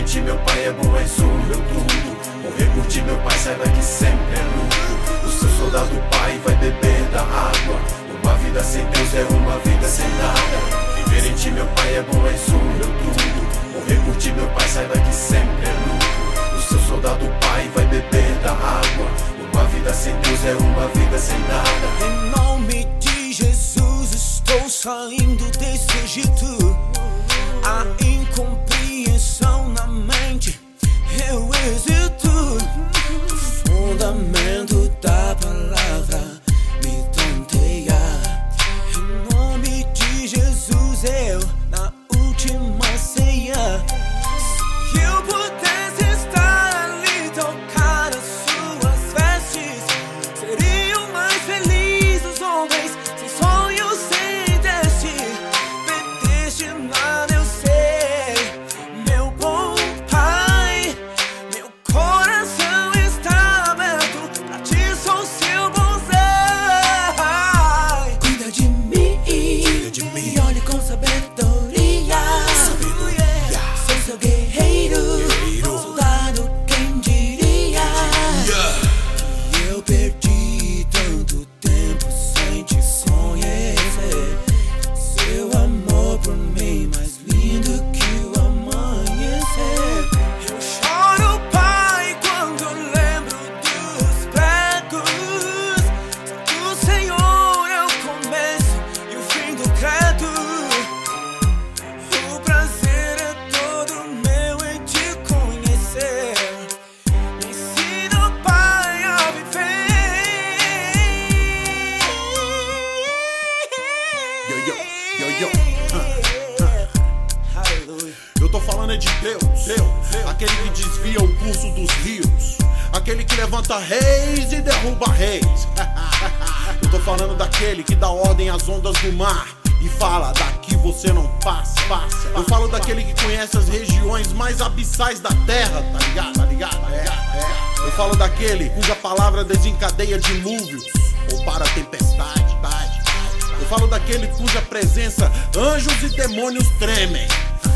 em ti, meu pai, é bom, és o meu tudo. Morrer por ti, meu pai, saiba que sempre é lucro. O seu soldado pai vai beber da água. Uma vida sem Deus é uma vida sem nada. Viver em ti, meu pai, é bom, és o meu tudo. Morrer por ti, meu pai, saiba que sempre é lucro. O seu soldado pai vai beber da água. Uma vida sem Deus é uma vida sem nada. Em nome de Jesus estou saindo desse Egito. A incompreensão na mente eu exito. O fundamento da palavra me tonteia. Em nome de Jesus eu na última ceia. Se eu pudesse estar ali, tocar as suas vestes, seriam mais felizes os homens, sem sonhos, sem destino. Predestinado eu sei, meu bom pai. Meu coração está aberto pra ti, sou seu bonsai. Cuida de mim, me olhe com sabedoria. Sou seu guerreiro, soldado, quem diria. Que eu perdi tanto tempo sem te conhecer. Seu amor por mim mais lindo que o amanhecer. Eu choro, pai, quando lembro dos pregos. Do Senhor é o começo e o fim do credo. O prazer é todo meu em te conhecer. Me ensina, pai, a Yo, yo, viver. Aleluia. eu tô falando é de Deus, aquele que desvia o curso dos rios, aquele que levanta reis e derruba reis. Eu tô falando daquele que dá ordem às ondas do mar e fala, daqui você não passa. Eu falo daquele que conhece as regiões mais abissais da terra, tá ligado? Eu falo daquele cuja palavra desencadeia dilúvios ou para a tempestade. Eu falo daquele cuja presença anjos e demônios tremem.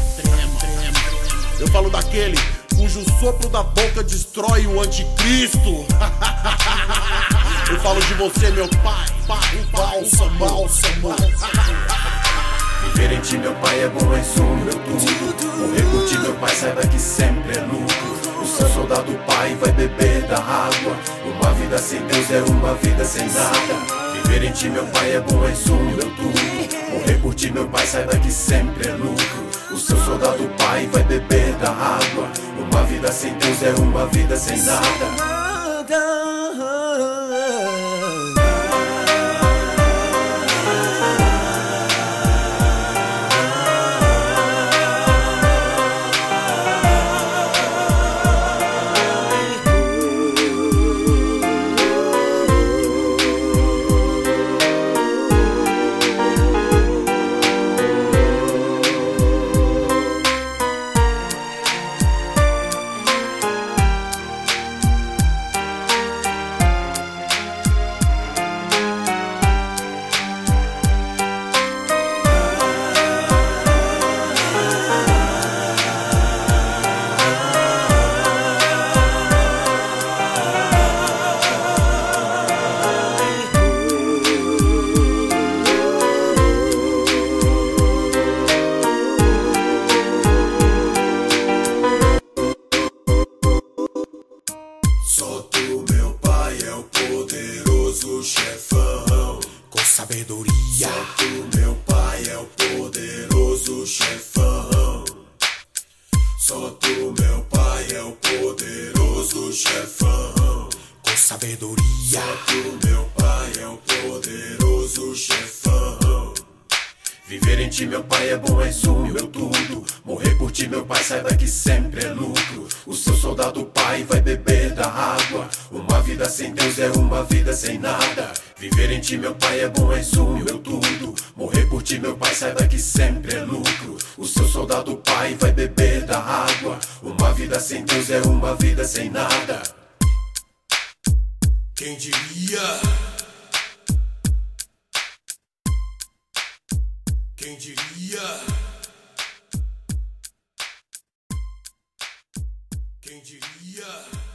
Eu falo daquele cujo sopro da boca destrói o anticristo. Eu falo de você, meu pai, bálsamo. Viver em ti, meu pai, é bom, és o meu tudo. Morrer por ti, meu pai, saiba que sempre é lucro. O seu soldado pai vai beber da água. Uma vida sem Deus é uma vida sem nada. Viver em ti, meu pai, é bom, és o meu tudo. Morrer por ti, meu pai, saiba que sempre é lucro. O seu soldado pai vai beber da água. Uma vida sem Deus é uma vida sem nada. Só tu, meu pai, é o poderoso chefão. Com sabedoria. Só tu, meu pai, é o poderoso chefão. Só tu, meu pai, é o poderoso chefão. Com sabedoria. Só tu, meu pai, é o poderoso chefão. Viver em ti, meu pai, é bom, és o meu tudo. Morrer por ti, meu pai, saiba que sempre é lucro. O seu soldado pai vai beber da água. Uma vida sem Deus é uma vida sem nada. Viver em ti, meu pai, é bom, és o meu tudo. Morrer por ti, meu pai, saiba que sempre é lucro. O seu soldado pai vai beber da água. Uma vida sem Deus é uma vida sem nada. Quem diria? Quem diria? Quem diria?